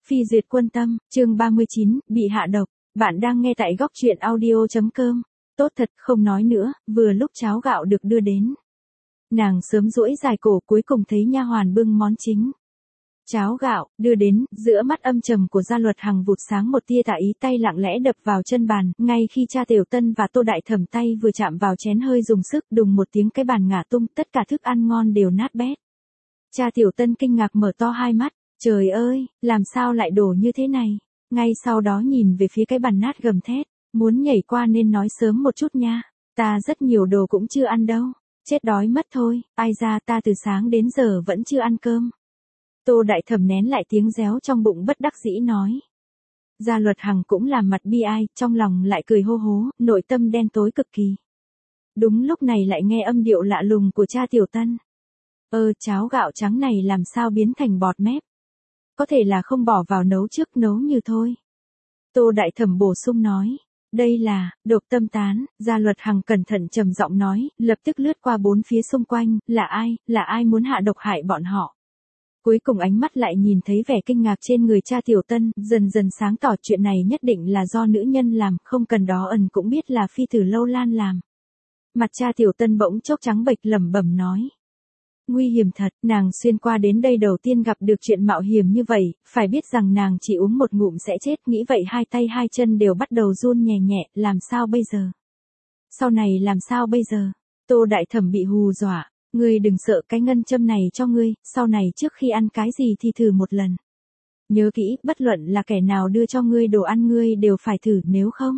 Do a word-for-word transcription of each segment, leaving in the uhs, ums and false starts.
Phi duyệt quân tâm, chương ba mươi chín, bị hạ độc. Bạn đang nghe tại góc truyện audio.com. Tốt thật, không nói nữa, vừa lúc cháo gạo được đưa đến. Nàng sớm duỗi dài cổ, cuối cùng thấy nha hoàn bưng món chính. Cháo gạo, đưa đến, giữa mắt âm trầm của Gia Luật Hằng vụt sáng một tia tà ý, tay lặng lẽ đập vào chân bàn, ngay khi cha Tiểu Tân và Tô Đại Thẩm tay vừa chạm vào chén hơi dùng sức, đùng một tiếng cái bàn ngả tung, tất cả thức ăn ngon đều nát bét. Cha Tiểu Tân kinh ngạc mở to hai mắt, trời ơi, làm sao lại đổ như thế này, ngay sau đó nhìn về phía cái bàn nát gầm thét, muốn nhảy qua nên nói sớm một chút nha, ta rất nhiều đồ cũng chưa ăn đâu, chết đói mất thôi, ai ra ta từ sáng đến giờ vẫn chưa ăn cơm. Tô Đại Thẩm nén lại tiếng réo trong bụng bất đắc dĩ nói. Gia Luật Hằng cũng làm mặt bi ai, trong lòng lại cười hô hố, nội tâm đen tối cực kỳ. Đúng lúc này lại nghe âm điệu lạ lùng của cha Tiểu Tân. Ơ, cháo gạo trắng này làm sao biến thành bọt mép? Có thể là không bỏ vào nấu trước, nấu như thôi. Tô Đại Thẩm bổ sung nói. Đây là, độc tâm tán, Gia Luật Hằng cẩn thận trầm giọng nói, lập tức lướt qua bốn phía xung quanh, là ai, là ai muốn hạ độc hại bọn họ. Cuối cùng ánh mắt lại nhìn thấy vẻ kinh ngạc trên người cha Tiểu Tân, dần dần sáng tỏ chuyện này nhất định là do nữ nhân làm, không cần đó ẩn cũng biết là phi tử Lâu Lan làm. Mặt cha Tiểu Tân bỗng chốc trắng bệch lẩm bẩm nói. Nguy hiểm thật, nàng xuyên qua đến đây đầu tiên gặp được chuyện mạo hiểm như vậy, phải biết rằng nàng chỉ uống một ngụm sẽ chết, nghĩ vậy hai tay hai chân đều bắt đầu run nhẹ nhẹ, làm sao bây giờ? Sau này làm sao bây giờ? Tô Đại Thẩm bị hù dọa. Ngươi đừng sợ, cái ngân châm này cho ngươi, sau này trước khi ăn cái gì thì thử một lần. Nhớ kỹ, bất luận là kẻ nào đưa cho ngươi đồ ăn ngươi đều phải thử, nếu không.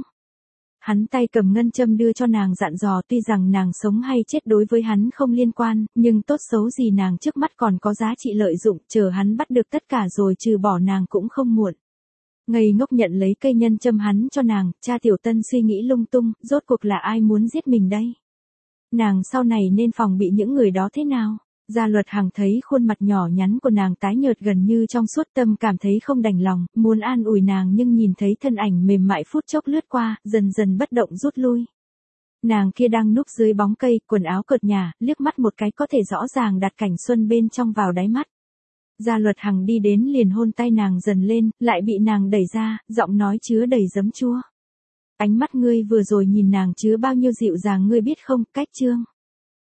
Hắn tay cầm ngân châm đưa cho nàng dặn dò, tuy rằng nàng sống hay chết đối với hắn không liên quan, nhưng tốt xấu gì nàng trước mắt còn có giá trị lợi dụng, chờ hắn bắt được tất cả rồi trừ bỏ nàng cũng không muộn. Ngây ngốc nhận lấy cây nhân châm hắn cho nàng, cha Tiểu Tân suy nghĩ lung tung, rốt cuộc là ai muốn giết mình đây? Nàng sau này nên phòng bị những người đó thế nào? Gia Luật Hằng thấy khuôn mặt nhỏ nhắn của nàng tái nhợt gần như trong suốt, tâm cảm thấy không đành lòng, muốn an ủi nàng nhưng nhìn thấy thân ảnh mềm mại phút chốc lướt qua, dần dần bất động rút lui. Nàng kia đang núp dưới bóng cây, quần áo cợt nhả, liếc mắt một cái có thể rõ ràng đặt cảnh xuân bên trong vào đáy mắt. Gia Luật Hằng đi đến liền hôn tay nàng dần lên, lại bị nàng đẩy ra, giọng nói chứa đầy giấm chua. Ánh mắt ngươi vừa rồi nhìn nàng chứa bao nhiêu dịu dàng ngươi biết không, cách trương.